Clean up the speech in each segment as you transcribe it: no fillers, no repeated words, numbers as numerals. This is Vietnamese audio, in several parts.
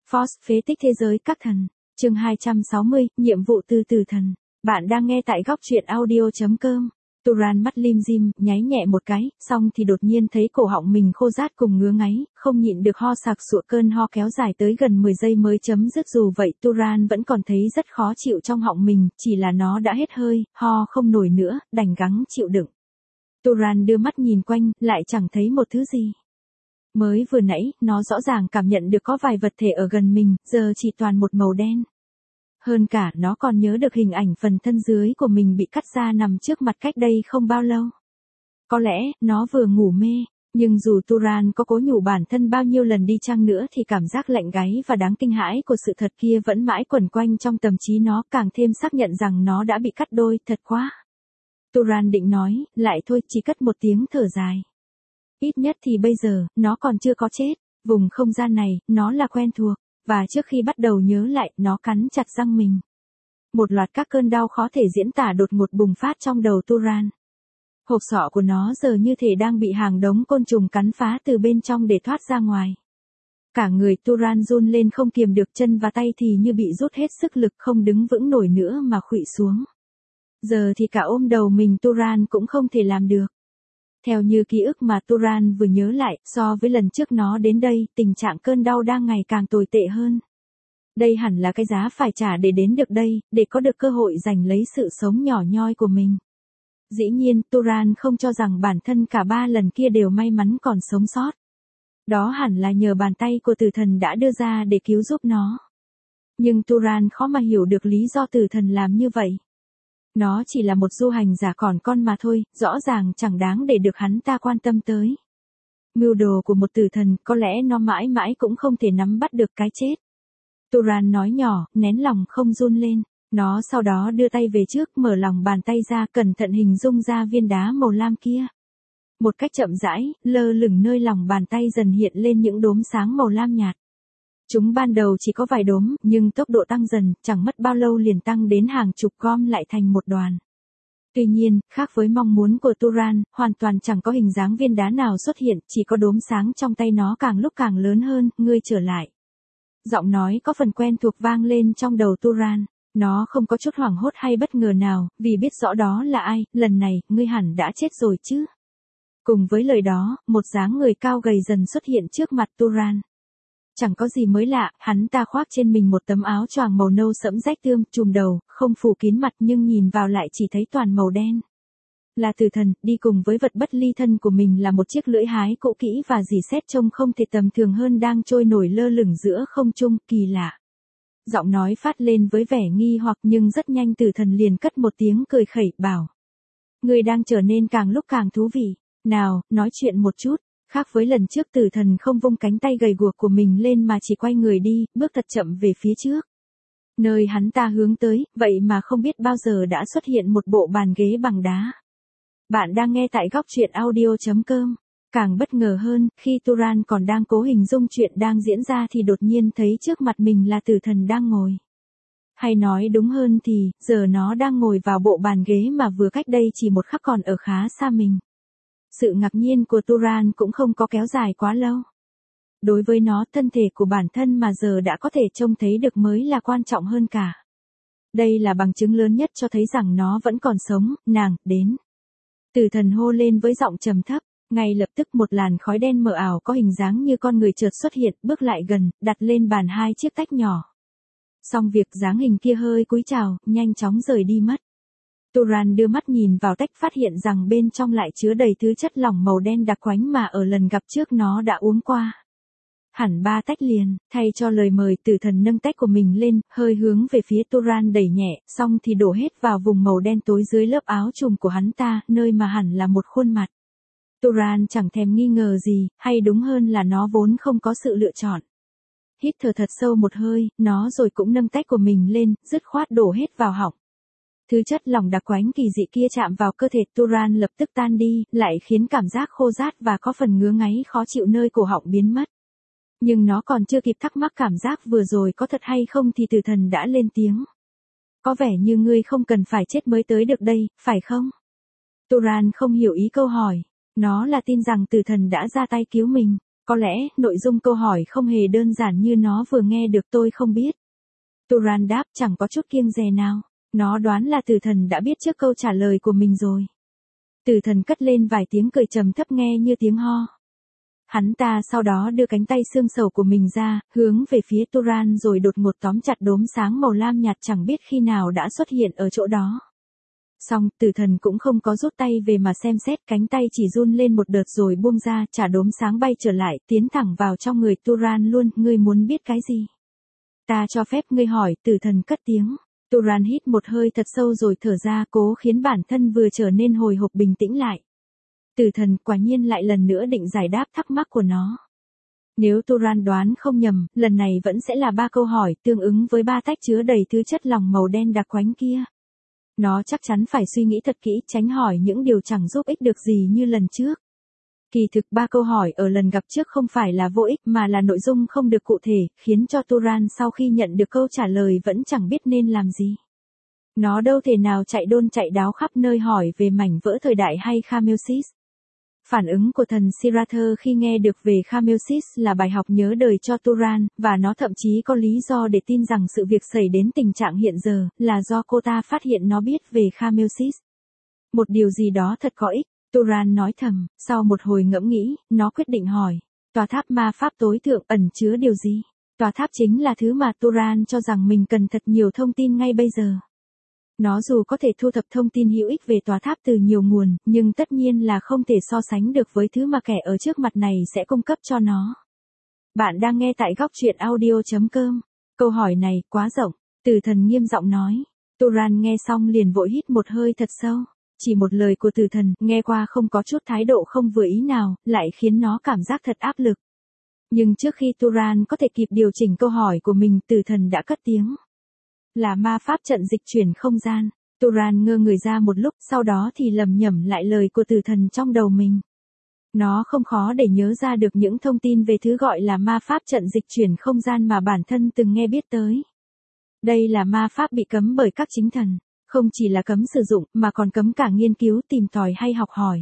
Force phế tích thế giới các thần. Chương 260, nhiệm vụ từ tử thần. Bạn đang nghe tại góc truyện audio.com. Turan mắt lim dim, nháy nhẹ một cái, xong thì đột nhiên thấy cổ họng mình khô rát cùng ngứa ngáy, không nhịn được ho sặc sụa, cơn ho kéo dài tới gần 10 giây mới chấm dứt. Dù vậy Turan vẫn còn thấy rất khó chịu trong họng mình, chỉ là nó đã hết hơi, ho không nổi nữa, đành gắng chịu đựng. Turan đưa mắt nhìn quanh, lại chẳng thấy một thứ gì. Mới vừa nãy, nó rõ ràng cảm nhận được có vài vật thể ở gần mình, giờ chỉ toàn một màu đen. Hơn cả, nó còn nhớ được hình ảnh phần thân dưới của mình bị cắt ra nằm trước mặt cách đây không bao lâu. Có lẽ, nó vừa ngủ mê, nhưng dù Turan có cố nhủ bản thân bao nhiêu lần đi chăng nữa thì cảm giác lạnh gáy và đáng kinh hãi của sự thật kia vẫn mãi quẩn quanh trong tâm trí nó, càng thêm xác nhận rằng nó đã bị cắt đôi, thật quá. Turan định nói, lại thôi, chỉ cất một tiếng thở dài. Ít nhất thì bây giờ, nó còn chưa có chết, vùng không gian này, nó là quen thuộc. Và trước khi bắt đầu nhớ lại, nó cắn chặt răng mình. Một loạt các cơn đau khó thể diễn tả đột ngột bùng phát trong đầu Turan. Hộp sọ của nó giờ như thể đang bị hàng đống côn trùng cắn phá từ bên trong để thoát ra ngoài. Cả người Turan run lên không kiềm được, chân và tay thì như bị rút hết sức lực, không đứng vững nổi nữa mà khuỵu xuống. Giờ thì cả ôm đầu mình Turan cũng không thể làm được. Theo như ký ức mà Turan vừa nhớ lại, so với lần trước nó đến đây, tình trạng cơn đau đang ngày càng tồi tệ hơn. Đây hẳn là cái giá phải trả để đến được đây, để có được cơ hội giành lấy sự sống nhỏ nhoi của mình. Dĩ nhiên, Turan không cho rằng bản thân cả 3 lần kia đều may mắn còn sống sót. Đó hẳn là nhờ bàn tay của tử thần đã đưa ra để cứu giúp nó. Nhưng Turan khó mà hiểu được lý do tử thần làm như vậy. Nó chỉ là một du hành giả còn con mà thôi, rõ ràng chẳng đáng để được hắn ta quan tâm tới. Mưu đồ của một tử thần, có lẽ nó mãi mãi cũng không thể nắm bắt được cái chết. Turan nói nhỏ, nén lòng không run lên. Nó sau đó đưa tay về trước, mở lòng bàn tay ra, cẩn thận hình dung ra viên đá màu lam kia. Một cách chậm rãi, lơ lửng nơi lòng bàn tay dần hiện lên những đốm sáng màu lam nhạt. Chúng ban đầu chỉ có vài đốm, nhưng tốc độ tăng dần, chẳng mất bao lâu liền tăng đến hàng chục, gom lại thành một đoàn. Tuy nhiên, khác với mong muốn của Turan, hoàn toàn chẳng có hình dáng viên đá nào xuất hiện, chỉ có đốm sáng trong tay nó càng lúc càng lớn hơn. Ngươi trở lại. Giọng nói có phần quen thuộc vang lên trong đầu Turan. Nó không có chút hoảng hốt hay bất ngờ nào, vì biết rõ đó là ai. Lần này, ngươi hẳn đã chết rồi chứ. Cùng với lời đó, một dáng người cao gầy dần xuất hiện trước mặt Turan. Chẳng có gì mới lạ, hắn ta khoác trên mình một tấm áo choàng màu nâu sẫm rách tươm, trùm đầu, không phủ kín mặt nhưng nhìn vào lại chỉ thấy toàn màu đen. Là tử thần, đi cùng với vật bất ly thân của mình là một chiếc lưỡi hái cũ kỹ và dỉ sét trông không thể tầm thường hơn đang trôi nổi lơ lửng giữa không trung, kỳ lạ. Giọng nói phát lên với vẻ nghi hoặc nhưng rất nhanh tử thần liền cất một tiếng cười khẩy, bảo. Người đang trở nên càng lúc càng thú vị. Nào, nói chuyện một chút. Khác với lần trước, tử thần không vung cánh tay gầy guộc của mình lên mà chỉ quay người đi, bước thật chậm về phía trước. Nơi hắn ta hướng tới, vậy mà không biết bao giờ đã xuất hiện một bộ bàn ghế bằng đá. Bạn đang nghe tại góc truyện audio.com. Càng bất ngờ hơn, khi Turan còn đang cố hình dung chuyện đang diễn ra thì đột nhiên thấy trước mặt mình là tử thần đang ngồi. Hay nói đúng hơn thì, giờ nó đang ngồi vào bộ bàn ghế mà vừa cách đây chỉ một khắc còn ở khá xa mình. Sự ngạc nhiên của Turan cũng không có kéo dài quá lâu. Đối với nó, thân thể của bản thân mà giờ đã có thể trông thấy được mới là quan trọng hơn cả. Đây là bằng chứng lớn nhất cho thấy rằng nó vẫn còn sống. Nàng, đến. Tử thần hô lên với giọng trầm thấp. Ngay lập tức một làn khói đen mờ ảo có hình dáng như con người chợt xuất hiện, bước lại gần, đặt lên bàn 2 chiếc tách nhỏ. Xong việc, dáng hình kia hơi cúi chào, nhanh chóng rời đi mất. Turan đưa mắt nhìn vào tách, phát hiện rằng bên trong lại chứa đầy thứ chất lỏng màu đen đặc quánh mà ở lần gặp trước nó đã uống qua. Hẳn 3 tách liền, thay cho lời mời, tử thần nâng tách của mình lên, hơi hướng về phía Turan đẩy nhẹ, xong thì đổ hết vào vùng màu đen tối dưới lớp áo trùm của hắn ta, nơi mà hẳn là một khuôn mặt. Turan chẳng thèm nghi ngờ gì, hay đúng hơn là nó vốn không có sự lựa chọn. Hít thở thật sâu một hơi, nó rồi cũng nâng tách của mình lên, dứt khoát đổ hết vào họng. Thứ chất lỏng đặc quánh kỳ dị kia chạm vào cơ thể Turan lập tức tan đi, lại khiến cảm giác khô rát và có phần ngứa ngáy khó chịu nơi cổ họng biến mất. Nhưng nó còn chưa kịp thắc mắc cảm giác vừa rồi có thật hay không thì tử thần đã lên tiếng. Có vẻ như ngươi không cần phải chết mới tới được đây, phải không? Turan không hiểu ý câu hỏi. Nó là tin rằng tử thần đã ra tay cứu mình. Có lẽ, nội dung câu hỏi không hề đơn giản như nó vừa nghe được tôi không biết. Turan đáp chẳng có chút kiêng dè nào. Nó đoán là tử thần đã biết trước câu trả lời của mình rồi. Tử thần cất lên vài tiếng cười trầm thấp nghe như tiếng ho. Hắn ta sau đó đưa cánh tay xương sầu của mình ra, hướng về phía Turan rồi đột ngột tóm chặt đốm sáng màu lam nhạt chẳng biết khi nào đã xuất hiện ở chỗ đó. Xong, tử thần cũng không có rút tay về mà xem xét, cánh tay chỉ run lên một đợt rồi buông ra, trả đốm sáng bay trở lại, tiến thẳng vào trong người Turan luôn. Ngươi muốn biết cái gì? Ta cho phép ngươi hỏi, tử thần cất tiếng. Turan hít một hơi thật sâu rồi thở ra, cố khiến bản thân vừa trở nên hồi hộp bình tĩnh lại. Tử thần quả nhiên lại lần nữa định giải đáp thắc mắc của nó. Nếu Turan đoán không nhầm, lần này vẫn sẽ là 3 câu hỏi tương ứng với 3 tách chứa đầy thứ chất lỏng màu đen đặc quánh kia. Nó chắc chắn phải suy nghĩ thật kỹ, tránh hỏi những điều chẳng giúp ích được gì như lần trước. Kỳ thực 3 câu hỏi ở lần gặp trước không phải là vô ích mà là nội dung không được cụ thể, khiến cho Turan sau khi nhận được câu trả lời vẫn chẳng biết nên làm gì. Nó đâu thể nào chạy đôn chạy đáo khắp nơi hỏi về mảnh vỡ thời đại hay Khamelsis. Phản ứng của thần Sirather khi nghe được về Khamelsis là bài học nhớ đời cho Turan, và nó thậm chí có lý do để tin rằng sự việc xảy đến tình trạng hiện giờ là do cô ta phát hiện nó biết về Khamelsis. Một điều gì đó thật có ích, Turan nói thầm. Sau một hồi ngẫm nghĩ, nó quyết định hỏi. Tòa tháp ma pháp tối thượng ẩn chứa điều gì? Tòa tháp chính là thứ mà Turan cho rằng mình cần thật nhiều thông tin ngay bây giờ. Nó dù có thể thu thập thông tin hữu ích về tòa tháp từ nhiều nguồn, nhưng tất nhiên là không thể so sánh được với thứ mà kẻ ở trước mặt này sẽ cung cấp cho nó. Bạn đang nghe tại góc truyện audio.com. Câu hỏi này quá rộng, tử thần nghiêm giọng nói. Turan nghe xong liền vội hít một hơi thật sâu. Chỉ một lời của tử thần, nghe qua không có chút thái độ không vừa ý nào, lại khiến nó cảm giác thật áp lực. Nhưng trước khi Turan có thể kịp điều chỉnh câu hỏi của mình, tử thần đã cất tiếng. Là ma pháp trận dịch chuyển không gian. Turan ngơ người ra một lúc, sau đó thì lầm nhầm lại lời của tử thần trong đầu mình. Nó không khó để nhớ ra được những thông tin về thứ gọi là ma pháp trận dịch chuyển không gian mà bản thân từng nghe biết tới. Đây là ma pháp bị cấm bởi các chính thần. Không chỉ là cấm sử dụng, mà còn cấm cả nghiên cứu, tìm tòi hay học hỏi.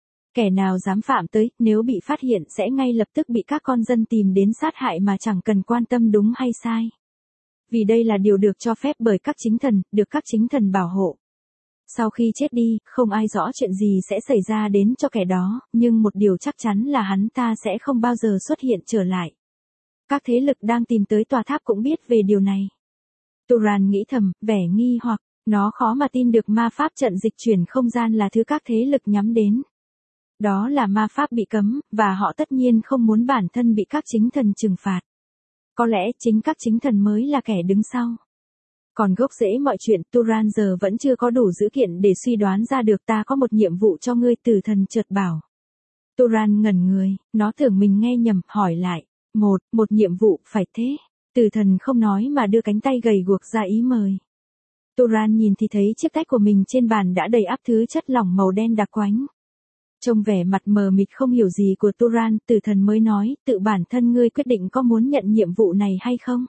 Kẻ nào dám phạm tới, nếu bị phát hiện sẽ ngay lập tức bị các con dân tìm đến sát hại mà chẳng cần quan tâm đúng hay sai. Vì đây là điều được cho phép bởi các chính thần, được các chính thần bảo hộ. Sau khi chết đi, không ai rõ chuyện gì sẽ xảy ra đến cho kẻ đó, nhưng một điều chắc chắn là hắn ta sẽ không bao giờ xuất hiện trở lại. Các thế lực đang tìm tới tòa tháp cũng biết về điều này. Turan nghĩ thầm, vẻ nghi hoặc. Nó khó mà tin được ma pháp trận dịch chuyển không gian là thứ các thế lực nhắm đến. Đó là ma pháp bị cấm, và họ tất nhiên không muốn bản thân bị các chính thần trừng phạt. Có lẽ chính các chính thần mới là kẻ đứng sau. Còn gốc rễ mọi chuyện, Turan giờ vẫn chưa có đủ dữ kiện để suy đoán ra được. Ta có một nhiệm vụ cho ngươi, tử thần chợt bảo. Turan ngẩn người, nó tưởng mình nghe nhầm, hỏi lại. Một nhiệm vụ, phải thế. Tử thần không nói mà đưa cánh tay gầy guộc ra ý mời. Turan nhìn thì thấy chiếc tách của mình trên bàn đã đầy ắp thứ chất lỏng màu đen đặc quánh. Trông vẻ mặt mờ mịt không hiểu gì của Turan, tử thần mới nói, tự bản thân ngươi quyết định có muốn nhận nhiệm vụ này hay không.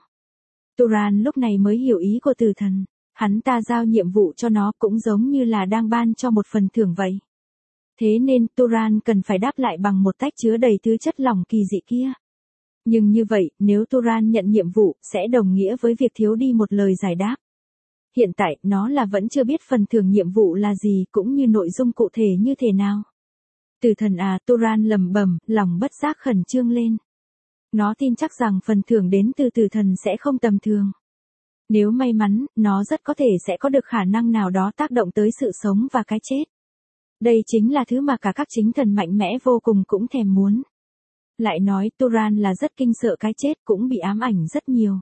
Turan lúc này mới hiểu ý của tử thần. Hắn ta giao nhiệm vụ cho nó cũng giống như là đang ban cho một phần thưởng vậy. Thế nên Turan cần phải đáp lại bằng một tách chứa đầy thứ chất lỏng kỳ dị kia. Nhưng như vậy, nếu Turan nhận nhiệm vụ, sẽ đồng nghĩa với việc thiếu đi một lời giải đáp. Hiện tại, nó là vẫn chưa biết phần thưởng nhiệm vụ là gì, cũng như nội dung cụ thể như thế nào. Tử thần à, Turan lẩm bẩm, lòng bất giác khẩn trương lên. Nó tin chắc rằng phần thưởng đến từ tử thần sẽ không tầm thường. Nếu may mắn, nó rất có thể sẽ có được khả năng nào đó tác động tới sự sống và cái chết. Đây chính là thứ mà cả các chính thần mạnh mẽ vô cùng cũng thèm muốn. Lại nói, Turan là rất kinh sợ cái chết, cũng bị ám ảnh rất nhiều.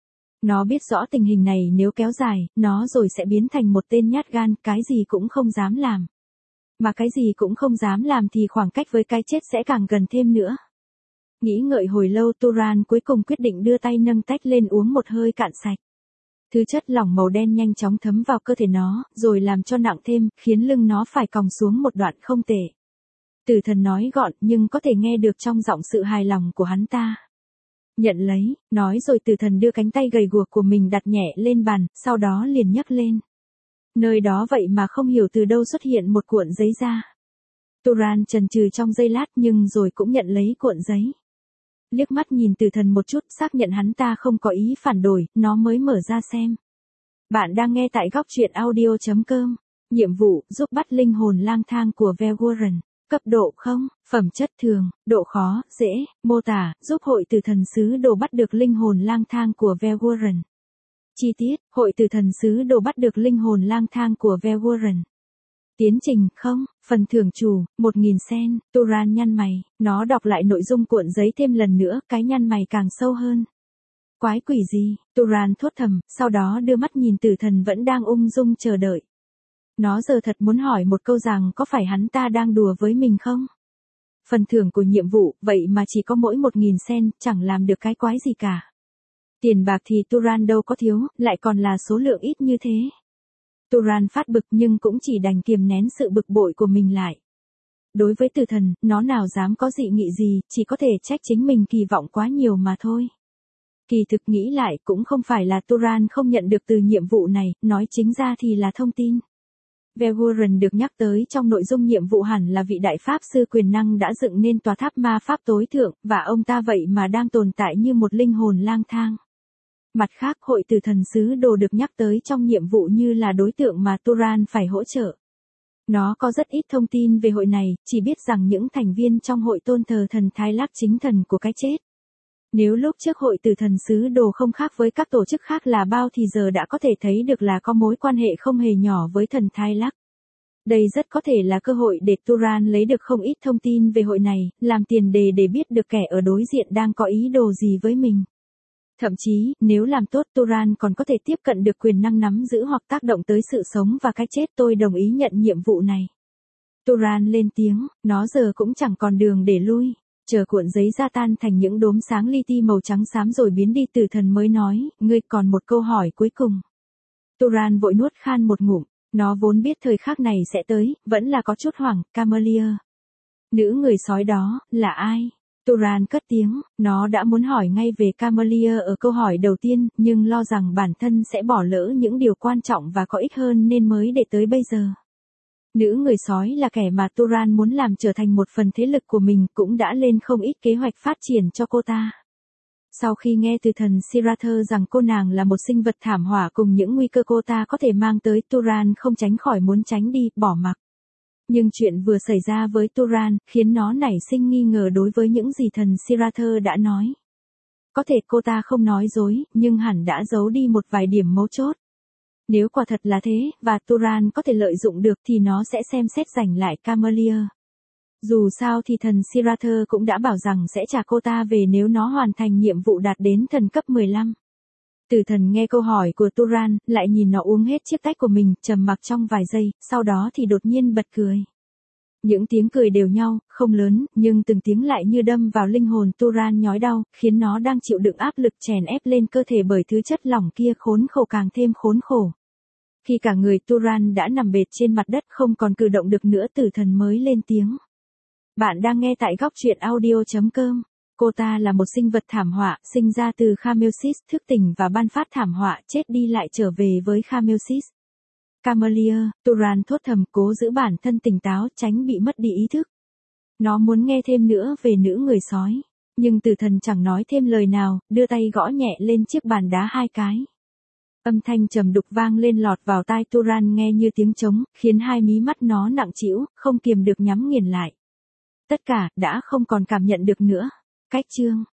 Nó biết rõ tình hình này nếu kéo dài, nó rồi sẽ biến thành một tên nhát gan, cái gì cũng không dám làm. Mà cái gì cũng không dám làm thì khoảng cách với cái chết sẽ càng gần thêm nữa. Nghĩ ngợi hồi lâu, Turan cuối cùng quyết định đưa tay nâng tách lên uống một hơi cạn sạch. Thứ chất lỏng màu đen nhanh chóng thấm vào cơ thể nó, rồi làm cho nặng thêm, khiến lưng nó phải còng xuống một đoạn không tệ. Tử thần nói gọn nhưng có thể nghe được trong giọng sự hài lòng của hắn ta. Nhận lấy, nói rồi tử thần đưa cánh tay gầy guộc của mình đặt nhẹ lên bàn, sau đó liền nhấc lên. Nơi đó vậy mà không hiểu từ đâu xuất hiện một cuộn giấy ra. Turan chần chừ trong giây lát nhưng rồi cũng nhận lấy cuộn giấy. liếc mắt nhìn Từ Thần một chút, xác nhận hắn ta không có ý phản đổi, nó mới mở ra xem. Bạn đang nghe tại góc truyện audio.com. Nhiệm vụ, giúp bắt linh hồn lang thang của Ve Warren. Cấp độ không, phẩm chất thường, độ khó, dễ, mô tả, giúp hội Từ Thần sứ đồ bắt được linh hồn lang thang của Ve Warren. Chi tiết, hội Từ Thần sứ đồ bắt được linh hồn lang thang của Ve Warren. Tiến trình, không, phần thưởng chủ, 1.000 sen, Turan nhăn mày, nó đọc lại nội dung cuộn giấy thêm lần nữa, cái nhăn mày càng sâu hơn. Quái quỷ gì, Turan thốt thầm, sau đó đưa mắt nhìn Tử Thần vẫn đang ung dung chờ đợi. Nó giờ thật muốn hỏi một câu rằng có phải hắn ta đang đùa với mình không? Phần thưởng của nhiệm vụ, vậy mà chỉ có mỗi 1.000 sen, chẳng làm được cái quái gì cả. Tiền bạc thì Turan đâu có thiếu, lại còn là số lượng ít như thế. Turan phát bực nhưng cũng chỉ đành kiềm nén sự bực bội của mình lại. Đối với Tử Thần, nó nào dám có dị nghị gì, chỉ có thể trách chính mình kỳ vọng quá nhiều mà thôi. Kỳ thực nghĩ lại cũng không phải là Turan không nhận được từ nhiệm vụ này, nói chính ra thì là thông tin. Ve Warren được nhắc tới trong nội dung nhiệm vụ hẳn là vị đại pháp sư quyền năng đã dựng nên tòa tháp ma pháp tối thượng, và ông ta vậy mà đang tồn tại như một linh hồn lang thang. Mặt khác, hội Từ Thần sứ đồ được nhắc tới trong nhiệm vụ như là đối tượng mà Turan phải hỗ trợ. Nó có rất ít thông tin về hội này, chỉ biết rằng những thành viên trong hội tôn thờ thần Thái Lắc chính thần của cái chết. Nếu lúc trước hội Từ Thần sứ đồ không khác với các tổ chức khác là bao thì giờ đã có thể thấy được là có mối quan hệ không hề nhỏ với thần Thái Lắc. Đây rất có thể là cơ hội để Turan lấy được không ít thông tin về hội này, làm tiền đề để biết được kẻ ở đối diện đang có ý đồ gì với mình. Thậm chí, nếu làm tốt Turan còn có thể tiếp cận được quyền năng nắm giữ hoặc tác động tới sự sống và cái chết. Tôi đồng ý nhận nhiệm vụ này. Turan lên tiếng, nó giờ cũng chẳng còn đường để lui. Chờ cuộn giấy ra tan thành những đốm sáng li ti màu trắng xám rồi biến đi, Tử Thần mới nói, ngươi còn một câu hỏi cuối cùng. Turan vội nuốt khan một ngụm, nó vốn biết thời khắc này sẽ tới, vẫn là có chút hoảng. Camellia. Nữ người sói đó, là ai? Turan cất tiếng, nó đã muốn hỏi ngay về Camellia ở câu hỏi đầu tiên, nhưng lo rằng bản thân sẽ bỏ lỡ những điều quan trọng và có ích hơn nên mới để tới bây giờ. Nữ người sói là kẻ mà Turan muốn làm trở thành một phần thế lực của mình, cũng đã lên không ít kế hoạch phát triển cho cô ta. Sau khi nghe từ thần Sirather rằng cô nàng là một sinh vật thảm họa cùng những nguy cơ cô ta có thể mang tới, Turan không tránh khỏi muốn tránh đi, bỏ mặc. Nhưng chuyện vừa xảy ra với Turan, khiến nó nảy sinh nghi ngờ đối với những gì thần Sirather đã nói. Có thể cô ta không nói dối, nhưng hẳn đã giấu đi một vài điểm mấu chốt. Nếu quả thật là thế, và Turan có thể lợi dụng được thì nó sẽ xem xét giành lại Camellia. Dù sao thì thần Sirather cũng đã bảo rằng sẽ trả cô ta về nếu nó hoàn thành nhiệm vụ đạt đến thần cấp 15. Tử Thần nghe câu hỏi của Turan, lại nhìn nó uống hết chiếc tách của mình, trầm mặc trong vài giây, sau đó thì đột nhiên bật cười. Những tiếng cười đều nhau, không lớn, nhưng từng tiếng lại như đâm vào linh hồn Turan nhói đau, khiến nó đang chịu đựng áp lực chèn ép lên cơ thể bởi thứ chất lỏng kia khốn khổ càng thêm khốn khổ. Khi cả người Turan đã nằm bệt trên mặt đất không còn cử động được nữa, Tử Thần mới lên tiếng. Bạn đang nghe tại góc truyện audio.com. Cô ta là một sinh vật thảm họa, sinh ra từ Khamelsis, thức tỉnh và ban phát thảm họa, chết đi lại trở về với Khamelsis. Camellia, Turan thốt thầm, cố giữ bản thân tỉnh táo, tránh bị mất đi ý thức. Nó muốn nghe thêm nữa về nữ người sói, nhưng Tử Thần chẳng nói thêm lời nào, đưa tay gõ nhẹ lên chiếc bàn đá 2 cái. Âm thanh trầm đục vang lên lọt vào tai Turan nghe như tiếng trống, khiến hai mí mắt nó nặng trĩu, không kiềm được nhắm nghiền lại. Tất cả, đã không còn cảm nhận được nữa. Cách chương.